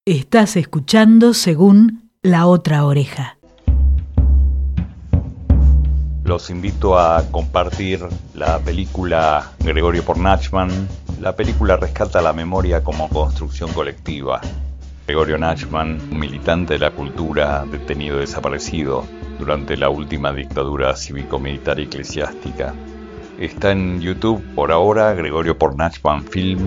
Estás escuchando según La Otra Oreja. Los invito a compartir la película Gregorio por Nachman. La película rescata la memoria como construcción colectiva. Gregorio Nachman, un militante de la cultura, detenido y desaparecido durante la última dictadura cívico-militar y eclesiástica. Está en YouTube por ahora, Gregorio por Nachman Film.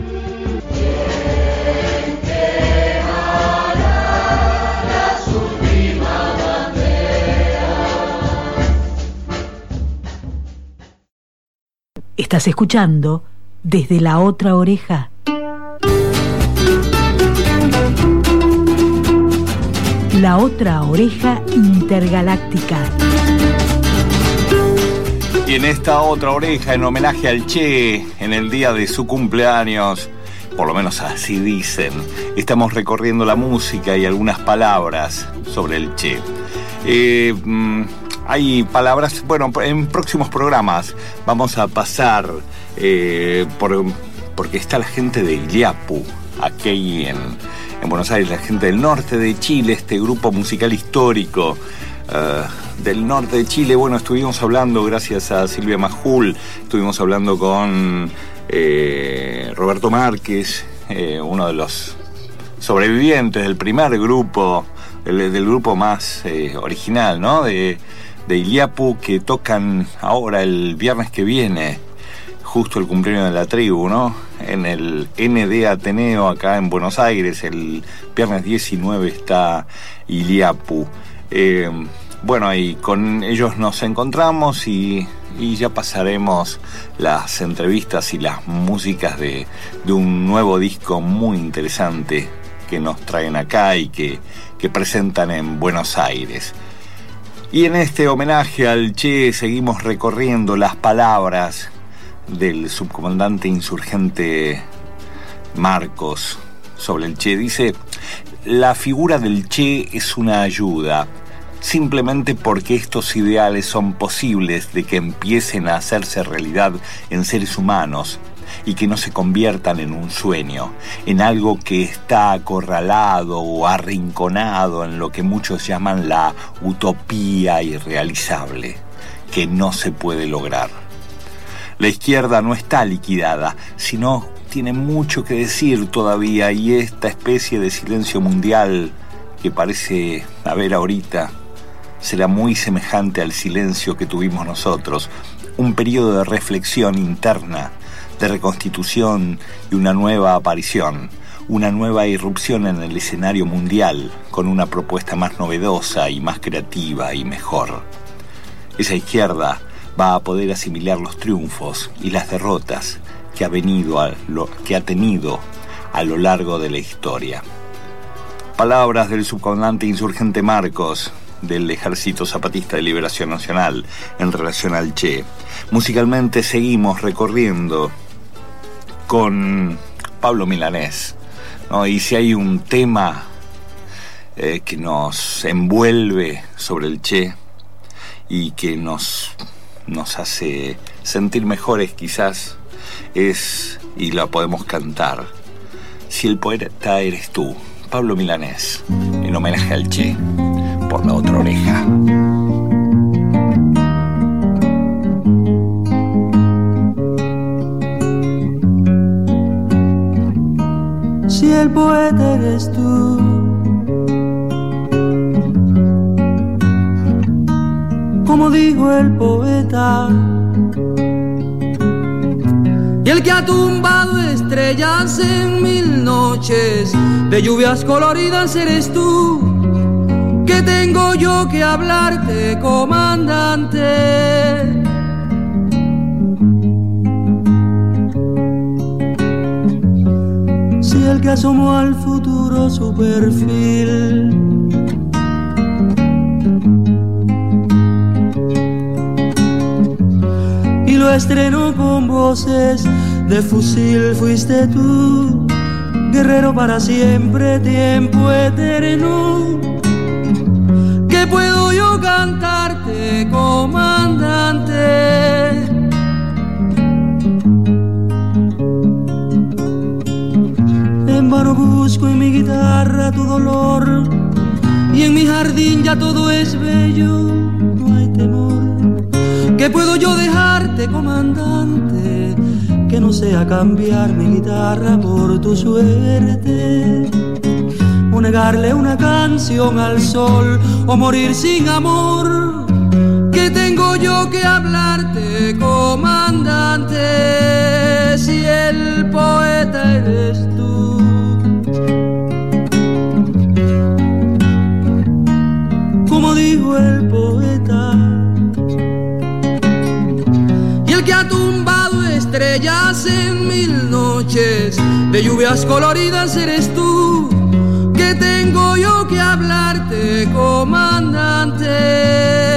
Estás escuchando Desde la Otra Oreja. La Otra Oreja Intergaláctica. Y en esta otra oreja, en homenaje al Che, en el día de su cumpleaños, por lo menos así dicen, estamos recorriendo la música y algunas palabras sobre el Che. Hay palabras, bueno, en próximos programas vamos a pasar porque está la gente de Iliapu, aquí en Buenos Aires, la gente del norte de Chile, este grupo musical histórico del norte de Chile. Bueno, estuvimos hablando, gracias a Silvia Majul, estuvimos hablando con Roberto Márquez, uno de los sobrevivientes del primer grupo, del grupo más original, ¿no? De Iliapu, que tocan ahora el viernes que viene, justo el cumpleaños de la tribu, ¿no? En el ND Ateneo, acá en Buenos Aires, el viernes 19 está Iliapu. Bueno, y con ellos nos encontramos y ya pasaremos las entrevistas y las músicas de un nuevo disco muy interesante que nos traen acá y que presentan en Buenos Aires. Y en este homenaje al Che seguimos recorriendo las palabras del subcomandante insurgente Marcos sobre el Che. Dice: la figura del Che es una ayuda, simplemente porque estos ideales son posibles de que empiecen a hacerse realidad en seres humanos y que no se conviertan en un sueño, en algo que está acorralado o arrinconado en lo que muchos llaman la utopía irrealizable, que no se puede lograr. La izquierda no está liquidada, sino tiene mucho que decir todavía, y esta especie de silencio mundial que parece haber ahorita será muy semejante al silencio que tuvimos nosotros, un periodo de reflexión interna, de reconstitución y una nueva aparición, una nueva irrupción en el escenario mundial con una propuesta más novedosa y más creativa y mejor. Esa izquierda va a poder asimilar los triunfos y las derrotas que ha tenido a lo largo de la historia. Palabras del subcomandante insurgente Marcos del Ejército Zapatista de Liberación Nacional en relación al Che. Musicalmente seguimos recorriendo con Pablo Milanés, ¿no? Y si hay un tema que nos envuelve sobre el Che y que nos hace sentir mejores quizás, es, y la podemos cantar, Si el poeta eres tú, Pablo Milanés, en homenaje al Che, por La Otra Oreja. Si el poeta eres tú, como dijo el poeta, y el que ha tumbado estrellas en 1000 noches de lluvias coloridas eres tú, que tengo yo que hablarte, comandante. Si el que asomó al futuro su perfil y lo estrenó con voces de fusil fuiste tú, guerrero para siempre, tiempo eterno. ¿Qué puedo yo cantarte, comandante? En vano busco en mi guitarra tu dolor, y en mi jardín ya todo es bello, no hay temor. ¿Qué puedo yo dejarte, comandante? Que no sea cambiar mi guitarra por tu suerte, o negarle una canción al sol, o morir sin amor. ¿Qué tengo yo que hablarte, comandante, si el poeta eres tú? Como dijo el poeta, y el que ha tumbado estrellas en 1000 noches de lluvias coloridas eres tú. ¿Qué tengo yo que hablarte, comandante?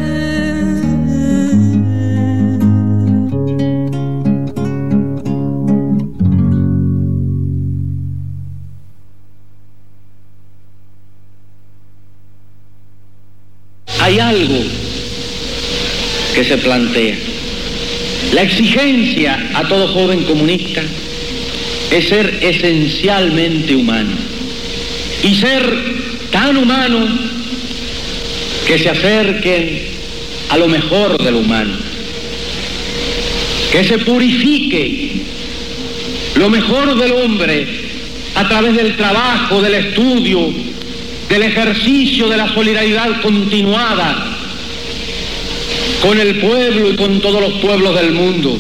Hay algo que se plantea. La exigencia a todo joven comunista es ser esencialmente humano, y ser tan humano que se acerquen a lo mejor de lo humano, que se purifique lo mejor del hombre a través del trabajo, del estudio, del ejercicio de la solidaridad continuada con el pueblo y con todos los pueblos del mundo,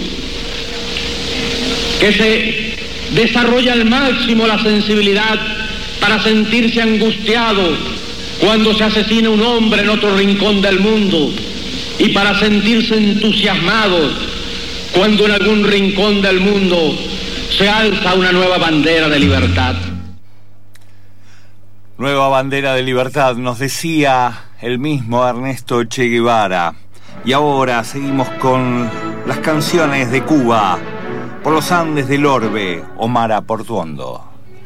que se desarrolle al máximo la sensibilidad para sentirse angustiado cuando se asesina un hombre en otro rincón del mundo, y para sentirse entusiasmado cuando en algún rincón del mundo se alza una nueva bandera de libertad. Nueva bandera de libertad, nos decía el mismo Ernesto Che Guevara. Y ahora seguimos con las canciones de Cuba, por los Andes del Orbe, Omar Portuondo.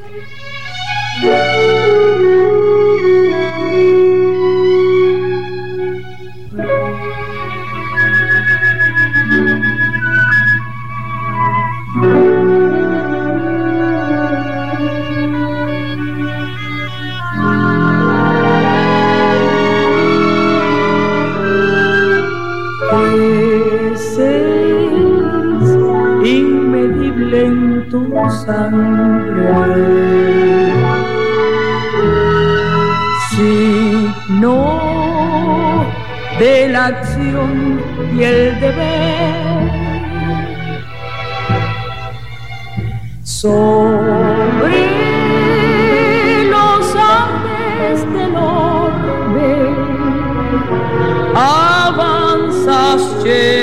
Inmedible en tu sangre, signo de la acción y el deber, sobre los Andes del orbe avanzas,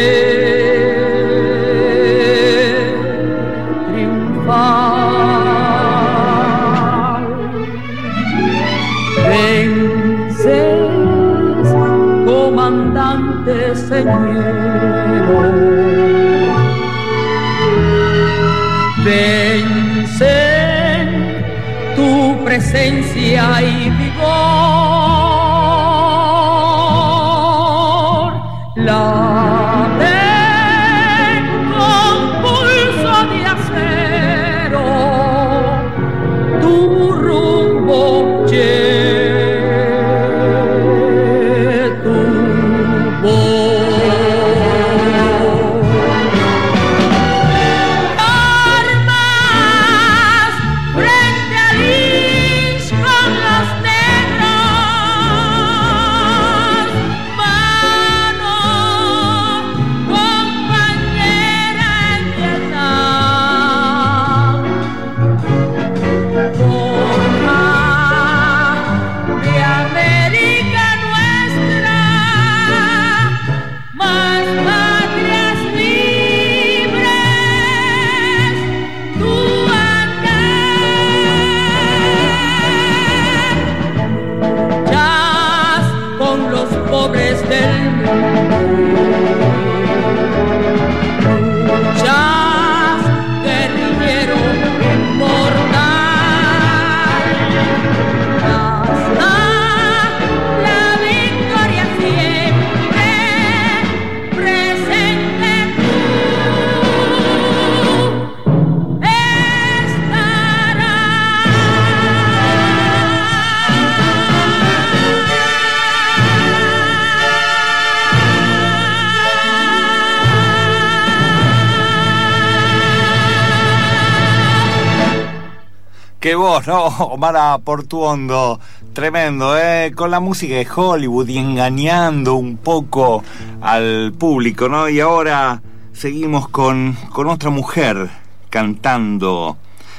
vences, comandante señero, vencen tu presencia y vigor, laten con pulso de acero tu rumbo, tu voz. Armas frente al INS con las negras, Qué voz, ¿no? Omar Portuondo, tremendo, ¿eh? Con la música de Hollywood y engañando un poco al público, ¿no? Y ahora seguimos con otra mujer cantando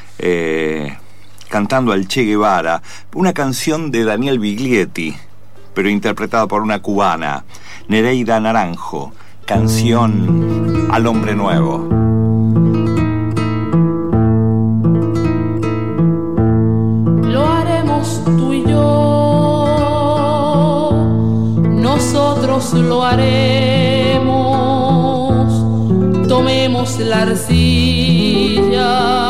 al Che Guevara, una canción de Daniel Biglietti, pero interpretada por una cubana, Nereida Naranjo, canción Al Hombre Nuevo. Nosotros lo haremos, tomemos la arcilla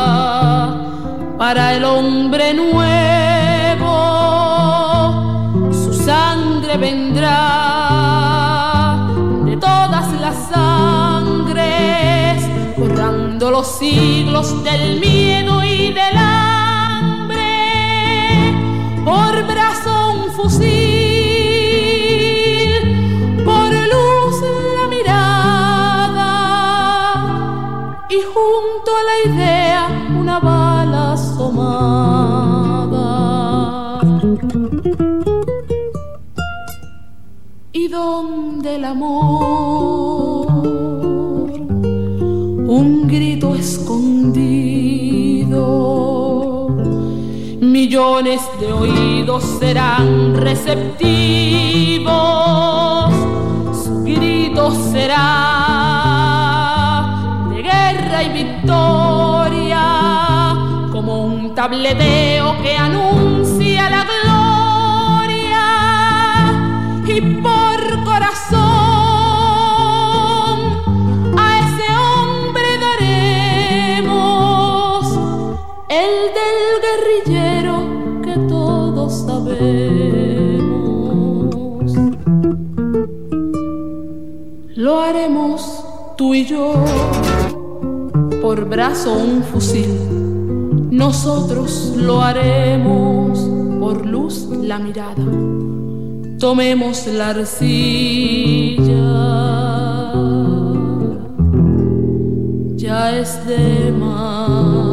para el hombre nuevo, su sangre vendrá de todas las sangres, borrando los siglos del miedo y del hambre, por brazo un fusil, y junto a la idea una bala asomada. Y donde el amor, un grito escondido, millones de oídos serán receptivos, su grito será y victoria, como un tableteo que anuncia la gloria, y por corazón a ese hombre daremos el del guerrillero que todos sabemos. Lo haremos tú y yo, por brazo un fusil, nosotros lo haremos por luz la mirada, tomemos la arcilla, ya es de madrugada.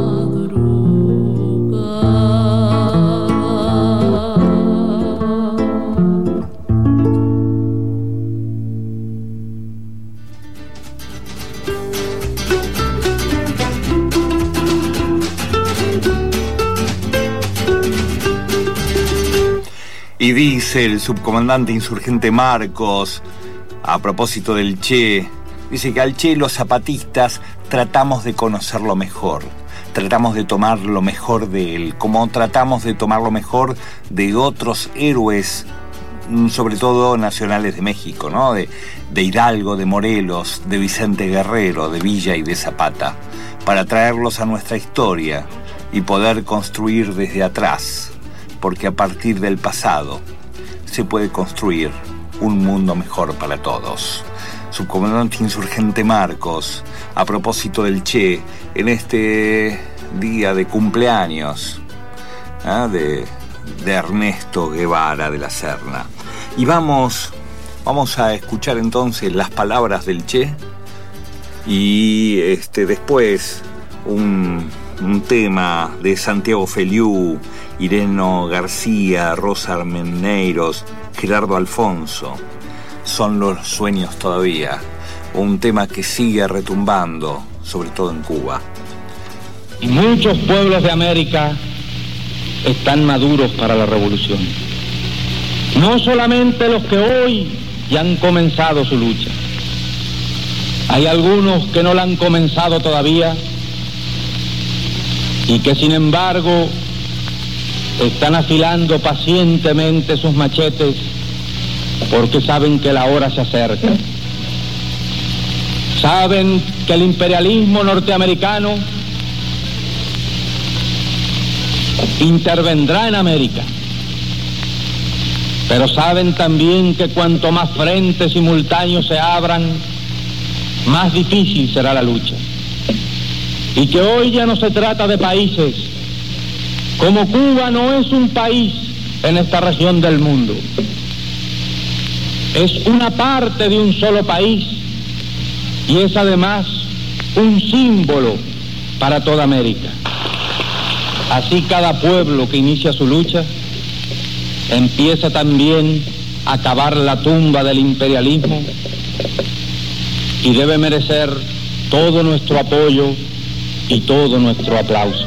Y dice el subcomandante insurgente Marcos, a propósito del Che, dice que al Che los zapatistas tratamos de conocerlo mejor, tratamos de tomar lo mejor de él, como tratamos de tomar lo mejor de otros héroes, sobre todo nacionales de México, ¿no? De Hidalgo, de Morelos, de Vicente Guerrero, de Villa y de Zapata, para traerlos a nuestra historia y poder construir desde atrás, porque a partir del pasado se puede construir un mundo mejor para todos. Subcomandante insurgente Marcos, a propósito del Che, en este día de cumpleaños de Ernesto Guevara de la Serna. Y vamos a escuchar entonces las palabras del Che y después un tema de Santiago Feliú, Ireno García, Rosa Armeneiros, Gerardo Alfonso. Son los sueños todavía, un tema que sigue retumbando, sobre todo en Cuba. Muchos pueblos de América están maduros para la revolución. No solamente los que hoy ya han comenzado su lucha. Hay algunos que no la han comenzado todavía y que sin embargo están afilando pacientemente sus machetes porque saben que la hora se acerca. Saben que el imperialismo norteamericano intervendrá en América, pero saben también que cuanto más frentes simultáneos se abran, más difícil será la lucha. Y que hoy ya no se trata de países, como Cuba no es un país en esta región del mundo, es una parte de un solo país y es además un símbolo para toda América. Así cada pueblo que inicia su lucha empieza también a cavar la tumba del imperialismo y debe merecer todo nuestro apoyo y todo nuestro aplauso.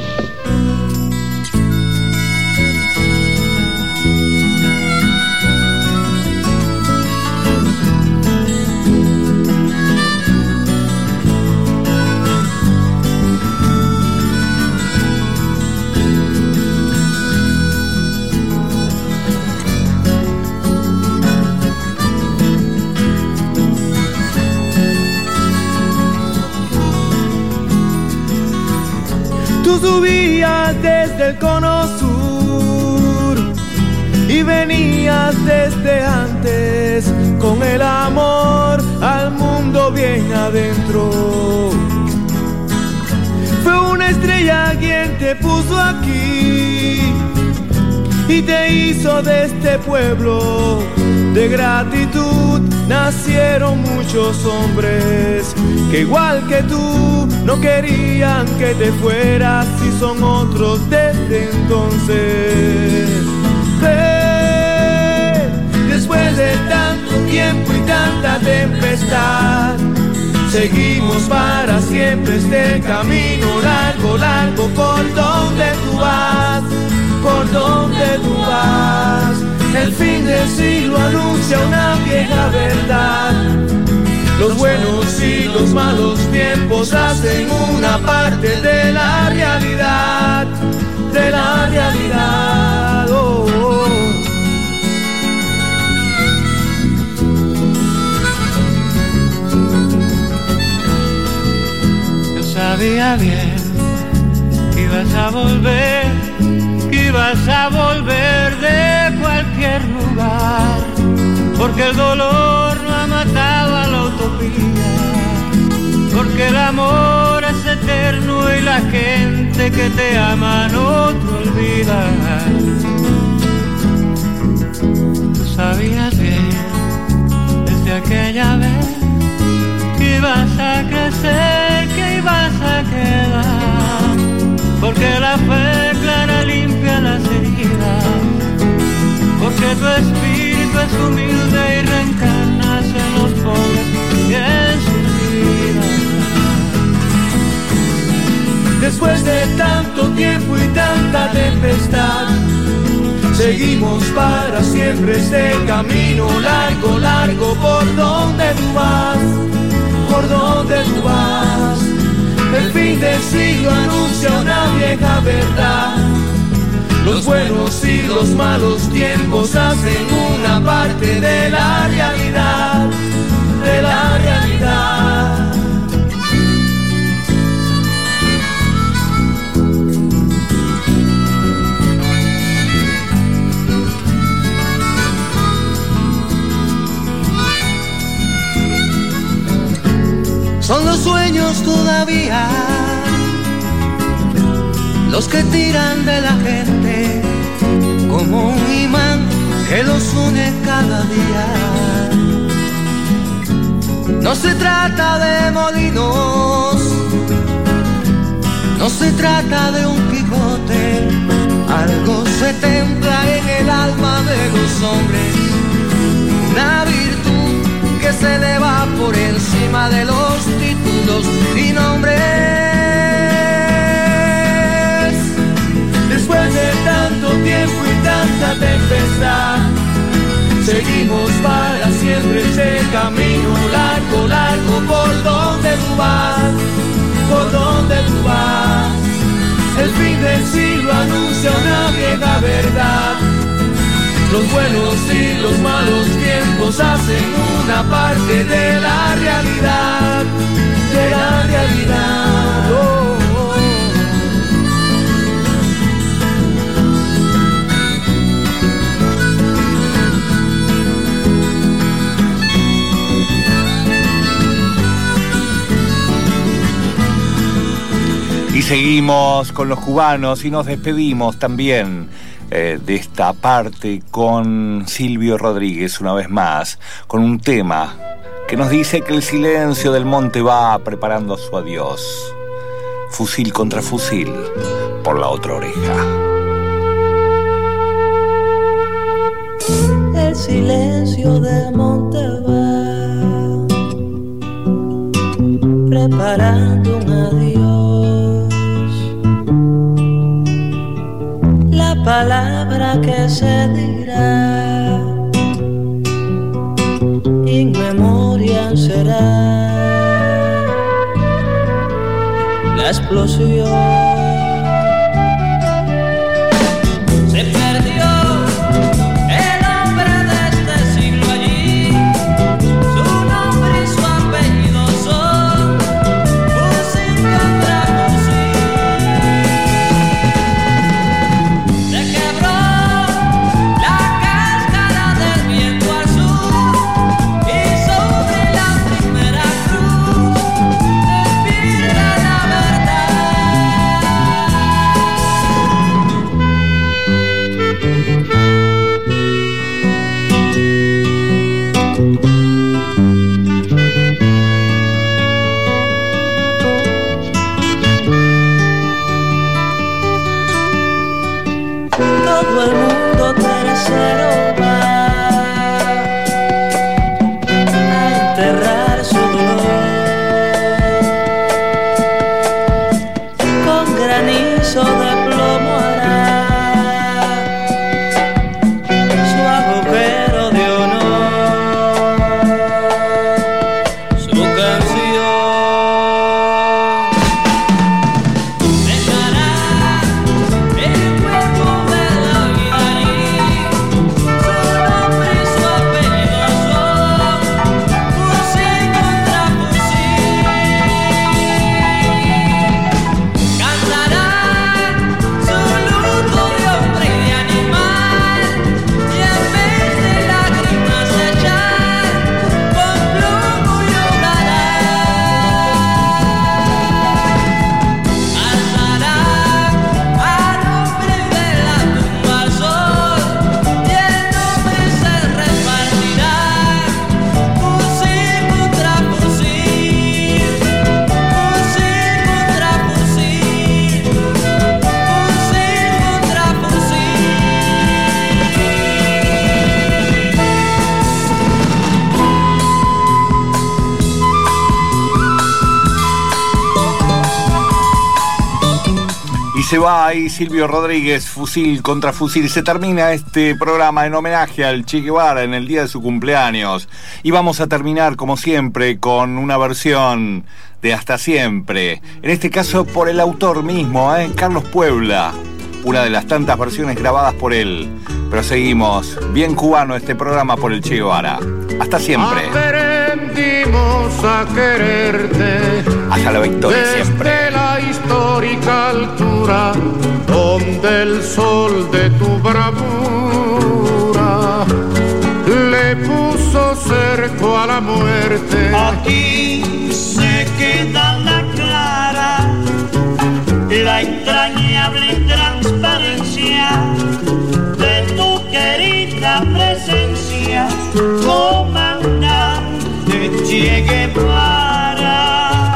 Tú subías desde el cono sur y venías desde antes con el amor al mundo bien adentro. Fue una estrella quien te puso aquí y te hizo de este pueblo. De gratitud nacieron muchos hombres que igual que tú no querían que te fueras y son otros desde entonces. Después de tanto tiempo y tanta tempestad, seguimos para siempre este camino largo, largo, por donde tú vas, por donde tú vas. El fin del siglo anuncia una vieja verdad. Los buenos y los malos tiempos hacen una parte de la realidad, de la realidad. Oh, oh. Yo sabía bien que ibas a volver, que ibas a volver de cualquier lugar, porque el dolor no ha matado a la utopía, porque el amor es eterno y la gente que te ama no te olvida. Tú sabías bien desde aquella vez que ibas a crecer, que ibas a quedar, porque la fe clara limpia las heridas, porque tu espíritu es humilde y reencarnas en los pobres y en sus vidas. Después de tanto tiempo y tanta tempestad, seguimos para siempre este camino largo, largo, por donde tú vas, por donde tú vas. El fin del siglo anuncia una vieja verdad. Los buenos y los malos tiempos hacen una parte de la realidad, de la realidad. Son los sueños todavía los que tiran de la gente como un imán que los une cada día. No se trata de molinos, no se trata de un Quijote, algo se templa en el alma de los hombres, una virtud que se eleva por encima de los títulos y nombres. Después de tanto tiempo y tanta tempestad, seguimos para siempre ese camino largo, largo, por donde tú vas, por donde tú vas. El fin del siglo anuncia una vieja verdad. Los buenos y los malos tiempos hacen una parte de la realidad, de la realidad. Oh, oh. Y seguimos con los cubanos y nos despedimos también de esta parte con Silvio Rodríguez una vez más, con un tema que nos dice que el silencio del monte va preparando su adiós. Fusil contra fusil, por La Otra Oreja. El silencio de monte va preparando un adiós. La palabra que se dirá in memoria será la explosión. Se perdió el hombre de este siglo allí, su nombre y su apellido son fusil contra fusil. Se quebró la cáscara del viento azul y sobre la primera cruz despierta la verdad. Todo el mundo tercero va a enterrar su dolor con granizo de plomo hará su agujero de honor, su canción. Dejará el cuerpo de la vida allí, su nombre y su apellido son fusil contra fusil. Cantará su luto de hombre y de animal, y en vez de lágrimas echar, con plomo llorará. Alzará al hombre de la tumba al sol, y el nombre se repartirá fusil contra fusil, fusil contra fusil, fusil contra fusil. Y se va ahí Silvio Rodríguez, Fusil contra Fusil. Se termina este programa en homenaje al Che Guevara en el día de su cumpleaños. Y vamos a terminar, como siempre, con una versión de Hasta Siempre. En este caso por el autor mismo, Carlos Puebla. Una de las tantas versiones grabadas por él. Pero seguimos, bien cubano este programa por el Che Guevara. Hasta siempre. Aprendimos a quererte Hasta la victoria siempre. desde la histórica altura donde el sol de tu bravura le puso cerco a la muerte. Aquí se queda la clara, la entrañable transparencia de tu querida presencia, comandante Che Guevara.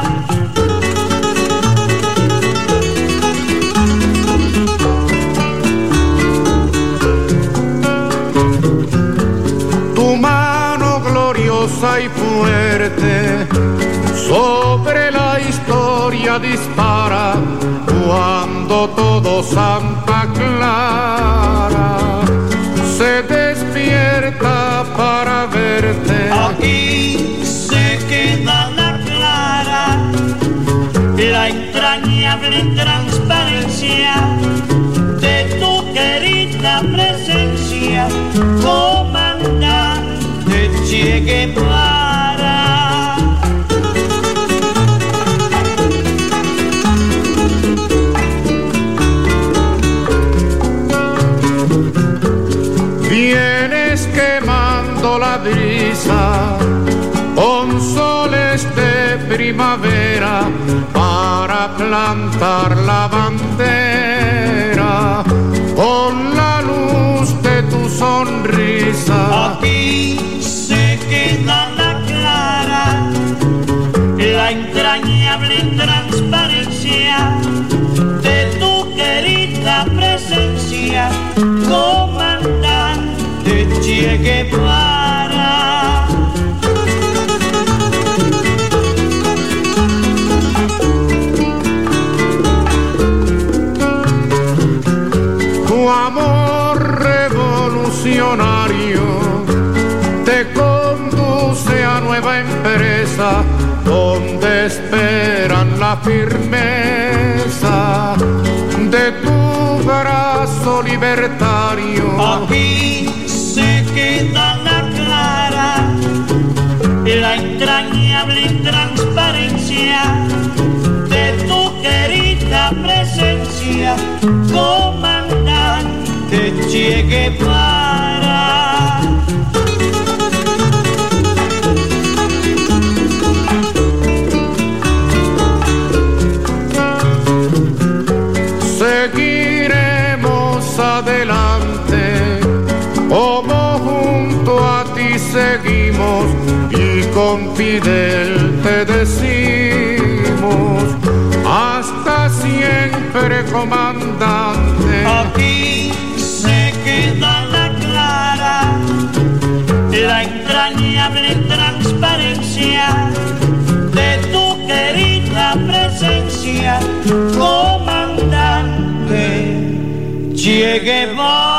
Tu mano gloriosa y fuerte sobre la historia dispara cuando todo Santa Clara se despierta para verte. Aquí se queda la clara, la entrañable transparencia de tu querida presencia, comandante Che Guevara. Vienes quemando la brisa con soles de primavera para plantar la bandera con la luz de tu sonrisa. Aquí se queda la clara, la entrañable transparencia transparencia de tu querida presencia, comandante Che Guevara. Tu amor revolucionario te conduce a nueva empresa donde esperan la firmeza de tu brazo libertario. Aquí se queda la clara, la entrañable transparencia de tu querida presencia, comandante Che Guevara. Seguiremos adelante, como junto a ti seguimos, y con Fidel te decimos, hasta siempre, comandante. Aquí se queda la clara, la entrañable transparencia de tu querida presencia, comandante Che Guevara.